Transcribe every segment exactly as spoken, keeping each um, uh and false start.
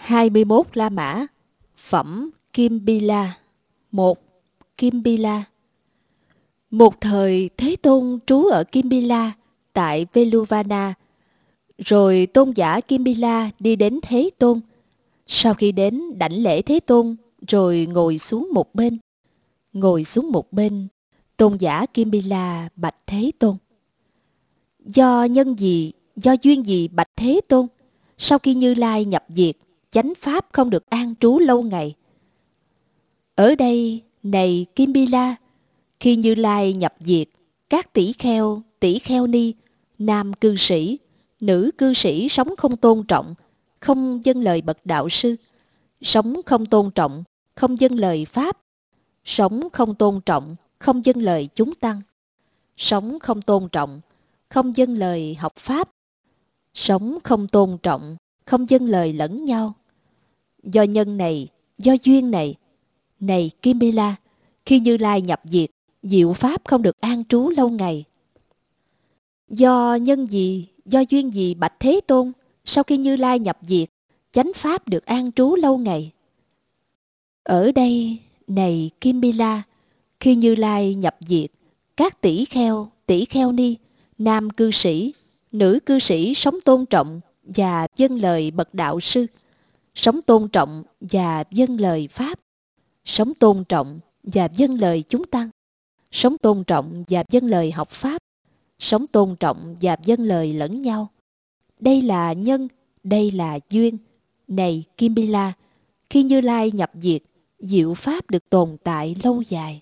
hai mươi mốt La Mã. Phẩm Kim Bi La. Một. Kim Bi La. Một thời Thế Tôn trú ở Kim Bi La tại Veluvana. Rồi tôn giả Kim Bi La đi đến Thế Tôn. Sau khi đến đảnh lễ Thế Tôn, rồi ngồi xuống một bên. Ngồi xuống một bên, tôn giả Kim Bi La bạch Thế Tôn: Do nhân gì, do duyên gì bạch Thế Tôn, sau khi Như Lai nhập diệt, chánh pháp không được an trú lâu ngày? Ở đây, này Kim Bi La, khi Như Lai nhập diệt, các tỷ kheo, tỷ kheo ni, nam cư sĩ, nữ cư sĩ sống không tôn trọng, không vâng lời bậc đạo sư, sống không tôn trọng, không vâng lời pháp, sống không tôn trọng, không vâng lời chúng tăng, sống không tôn trọng, không vâng lời học pháp, sống không tôn trọng, không vâng lời lẫn nhau. Do nhân này, do duyên này, này Kim Bi La, khi Như Lai nhập diệt, diệu pháp không được an trú lâu ngày. Do nhân gì, do duyên gì bạch Thế Tôn, sau khi Như Lai nhập diệt, chánh pháp được an trú lâu ngày? Ở đây, này Kim Bi La, khi Như Lai nhập diệt, các tỷ kheo, tỷ kheo ni, nam cư sĩ, nữ cư sĩ sống tôn trọng và vâng lời bậc đạo sư, sống tôn trọng và vâng lời pháp, sống tôn trọng và vâng lời chúng tăng, sống tôn trọng và vâng lời học pháp, sống tôn trọng và vâng lời lẫn nhau. Đây là nhân, đây là duyên. Này Kim Bi La, khi Như Lai nhập diệt, diệu pháp được tồn tại lâu dài.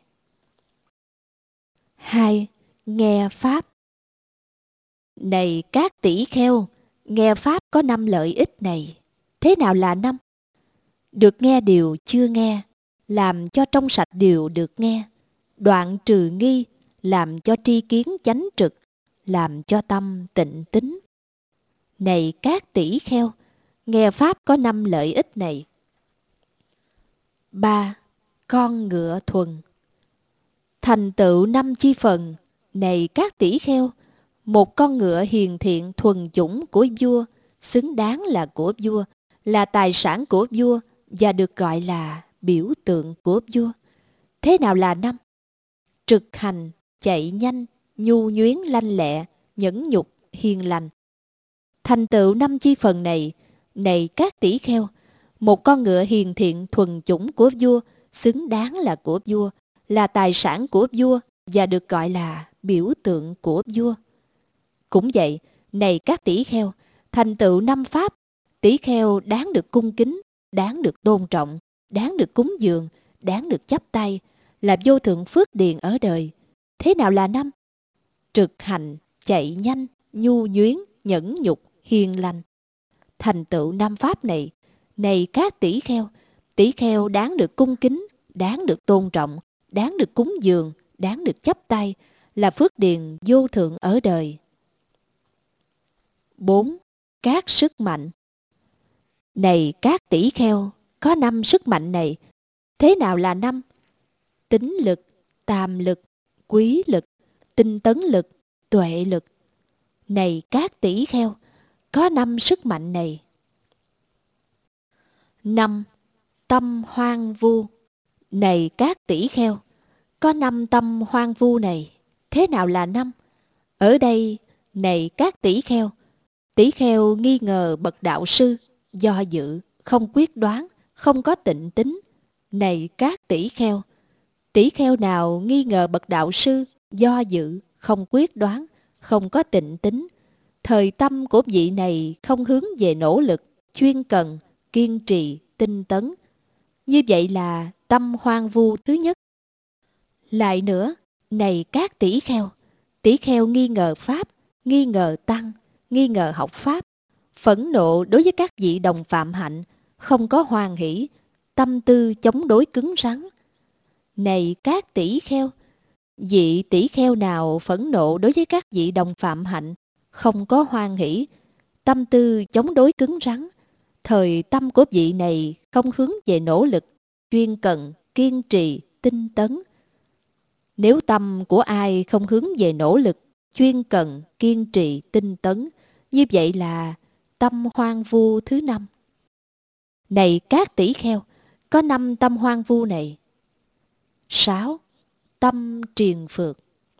Hai. Nghe pháp. Này các tỷ kheo, nghe pháp có năm lợi ích này. Thế nào là năm? Được nghe điều chưa nghe, làm cho trong sạch điều được nghe, đoạn trừ nghi, làm cho tri kiến chánh trực, làm cho tâm tịnh tín. Này các tỷ kheo, nghe pháp có năm lợi ích này. Ba. Con ngựa thuần. Thành tựu năm chi phần. Này các tỷ kheo, một con ngựa hiền thiện thuần chủng của vua, xứng đáng là của vua, là tài sản của vua và được gọi là biểu tượng của vua. Thế nào là năm? Trực hành, chạy nhanh, nhu nhuyến lanh lẹ, nhẫn nhục, hiền lành. Thành tựu năm chi phần này, này các tỷ kheo, một con ngựa hiền thiện thuần chủng của vua, xứng đáng là của vua, là tài sản của vua và được gọi là biểu tượng của vua. Cũng vậy, này các tỷ kheo, thành tựu năm pháp, tỷ kheo đáng được cung kính, đáng được tôn trọng, đáng được cúng dường, đáng được chắp tay, là vô thượng phước điền ở đời. Thế nào là năm? Trực hành, chạy nhanh, nhu nhuyến, nhẫn nhục, hiền lành. Thành tựu năm pháp này, này các tỷ kheo, tỷ kheo đáng được cung kính, đáng được tôn trọng, đáng được cúng dường, đáng được chắp tay, là phước điền vô thượng ở đời. Bốn. Các sức mạnh. Này các tỷ kheo, có năm sức mạnh này. Thế nào là năm? Tín lực, tàm lực, quý lực, tinh tấn lực, tuệ lực. Này các tỷ kheo, có năm sức mạnh này. Năm. Tâm hoang vu. Này các tỷ kheo, có năm tâm hoang vu này. Thế nào là năm? Ở đây, này các tỷ kheo, tỷ kheo nghi ngờ bậc đạo sư, do dự, không quyết đoán, không có tịnh tín. Này các tỷ kheo, tỷ kheo nào nghi ngờ bậc đạo sư, do dự, không quyết đoán, không có tịnh tín, thời tâm của vị này không hướng về nỗ lực, chuyên cần, kiên trì, tinh tấn. Như vậy là tâm hoang vu thứ nhất. Lại nữa, này các tỷ kheo, tỷ kheo nghi ngờ pháp, nghi ngờ tăng, nghi ngờ học pháp, phẫn nộ đối với các vị đồng phạm hạnh, không có hoan hỷ, tâm tư chống đối cứng rắn. Này các tỷ kheo, vị tỷ kheo nào phẫn nộ đối với các vị đồng phạm hạnh, không có hoan hỷ, tâm tư chống đối cứng rắn, thời tâm của vị này không hướng về nỗ lực, chuyên cần, kiên trì, tinh tấn. Nếu tâm của ai không hướng về nỗ lực, chuyên cần, kiên trì, tinh tấn, như vậy là tâm hoang vu thứ năm. Này các tỷ kheo, có năm tâm hoang vu này. Sáu. Tâm triền phược.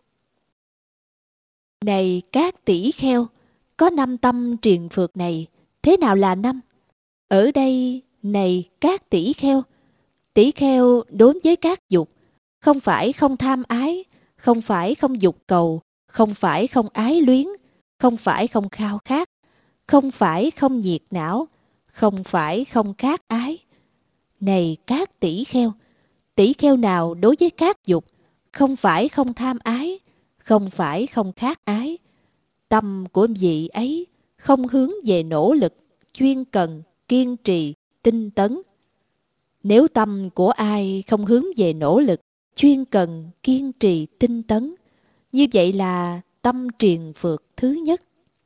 Này các tỷ kheo, có năm tâm triền phược này. Thế nào là năm? Ở đây, này các tỷ kheo, tỷ kheo đối với các dục, không phải không tham ái, không phải không dục cầu, không phải không ái luyến, không phải không khao khát, không phải không nhiệt não, không phải không khát ái. Này các tỷ kheo, tỷ kheo nào đối với các dục, không phải không tham ái, không phải không khát ái, tâm của vị ấy không hướng về nỗ lực, chuyên cần, kiên trì, tinh tấn. Nếu tâm của ai không hướng về nỗ lực, chuyên cần, kiên trì, tinh tấn, như vậy là tâm triền phược thứ nhất.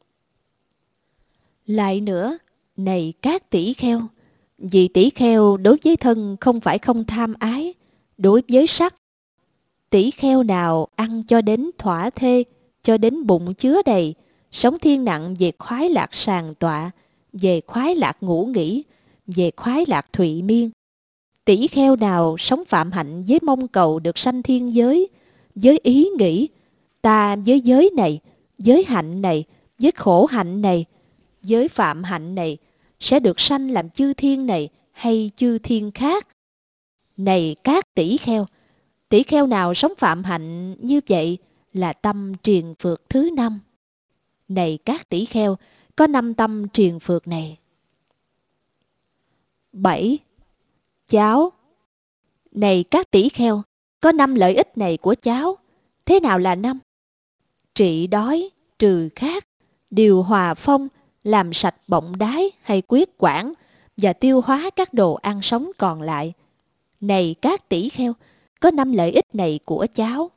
Lại nữa, này các tỷ kheo, vì tỷ kheo đối với thân không phải không tham ái, đối với sắc, tỷ kheo nào ăn cho đến thỏa thê, cho đến bụng chứa đầy, sống thiên nặng về khoái lạc sàng tọa, về khoái lạc ngủ nghỉ, về khoái lạc thụy miên. Tỷ kheo nào sống phạm hạnh với mong cầu được sanh thiên giới, với ý nghĩ, ta với giới này, với hạnh này, với khổ hạnh này, với phạm hạnh này, sẽ được sanh làm chư thiên này hay chư thiên khác. Này các tỷ kheo, tỷ kheo nào sống phạm hạnh như vậy là tâm triền phược thứ năm. Này các tỷ kheo, có năm tâm triền phược này. Bảy. Cháo. Này các tỷ kheo, có năm lợi ích này của cháo. Thế nào là năm? Trị đói, trừ khát, điều hòa phong, làm sạch bọng đái hay quyết quản và tiêu hóa các đồ ăn sống còn lại. Này các tỷ kheo, có năm lợi ích này của cháo.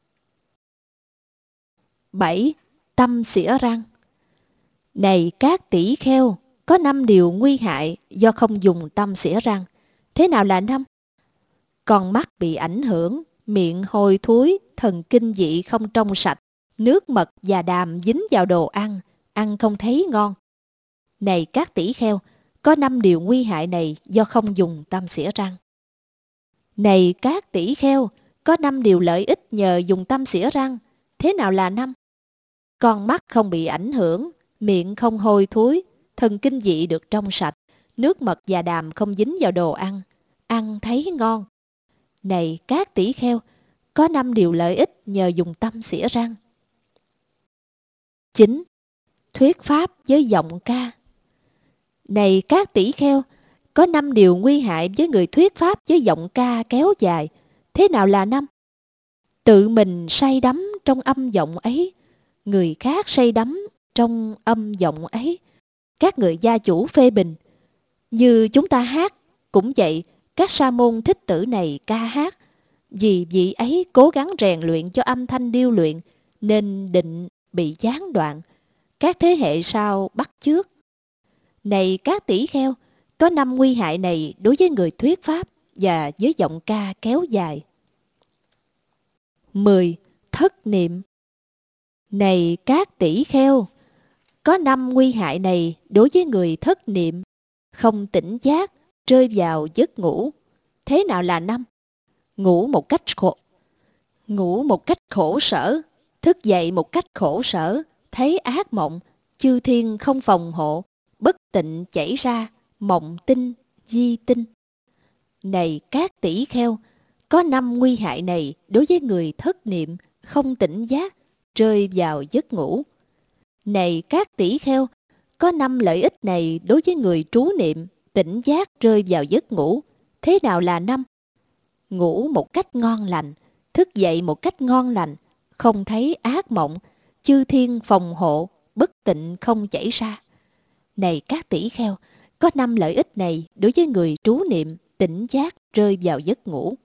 Bảy. Tâm xỉa răng. Này các tỷ kheo, có năm điều nguy hại do không dùng tâm xỉa răng. Thế nào là năm? Con mắt bị ảnh hưởng, miệng hôi thối, thần kinh dị không trong sạch, nước mật và đàm dính vào đồ ăn, ăn không thấy ngon. Này các tỷ kheo, có năm điều nguy hại này do không dùng tâm xỉa răng. Này các tỷ kheo, có năm điều lợi ích nhờ dùng tâm xỉa răng. Thế nào là năm? Con mắt không bị ảnh hưởng, miệng không hôi thối, thần kinh dị được trong sạch, nước mật và đàm không dính vào đồ ăn, ăn thấy ngon. Này các tỷ kheo, có năm điều lợi ích nhờ dùng tâm xỉa răng. Chín. Thuyết pháp với giọng ca. Này các tỷ kheo, có năm điều nguy hại với người thuyết pháp với giọng ca kéo dài. Thế nào là năm? Tự mình say đắm trong âm giọng ấy, người khác say đắm trong âm giọng ấy. Các người gia chủ phê bình. Như chúng ta hát, cũng vậy, các sa môn thích tử này ca hát. Vì vị ấy cố gắng rèn luyện cho âm thanh điêu luyện, nên định bị gián đoạn. Các thế hệ sau bắt chước. Này các tỷ kheo, có năm nguy hại này đối với người thuyết pháp và với giọng ca kéo dài. Mười. Thất niệm. Này các tỷ kheo, có năm nguy hại này đối với người thất niệm, không tỉnh giác, rơi vào giấc ngủ. Thế nào là năm? Ngủ một cách khổ, ngủ một cách khổ sở, thức dậy một cách khổ sở, thấy ác mộng, chư thiên không phòng hộ, bất tịnh chảy ra, mộng tinh, di tinh. Này các tỷ kheo, có năm nguy hại này đối với người thất niệm, không tỉnh giác, rơi vào giấc ngủ. Này các tỷ kheo, có năm lợi ích này đối với người trú niệm, tỉnh giác, rơi vào giấc ngủ. Thế nào là năm? Ngủ một cách ngon lành, thức dậy một cách ngon lành, không thấy ác mộng, chư thiên phòng hộ, bất tịnh không chảy ra. Này các tỷ kheo, có năm lợi ích này đối với người trú niệm, tỉnh giác, rơi vào giấc ngủ.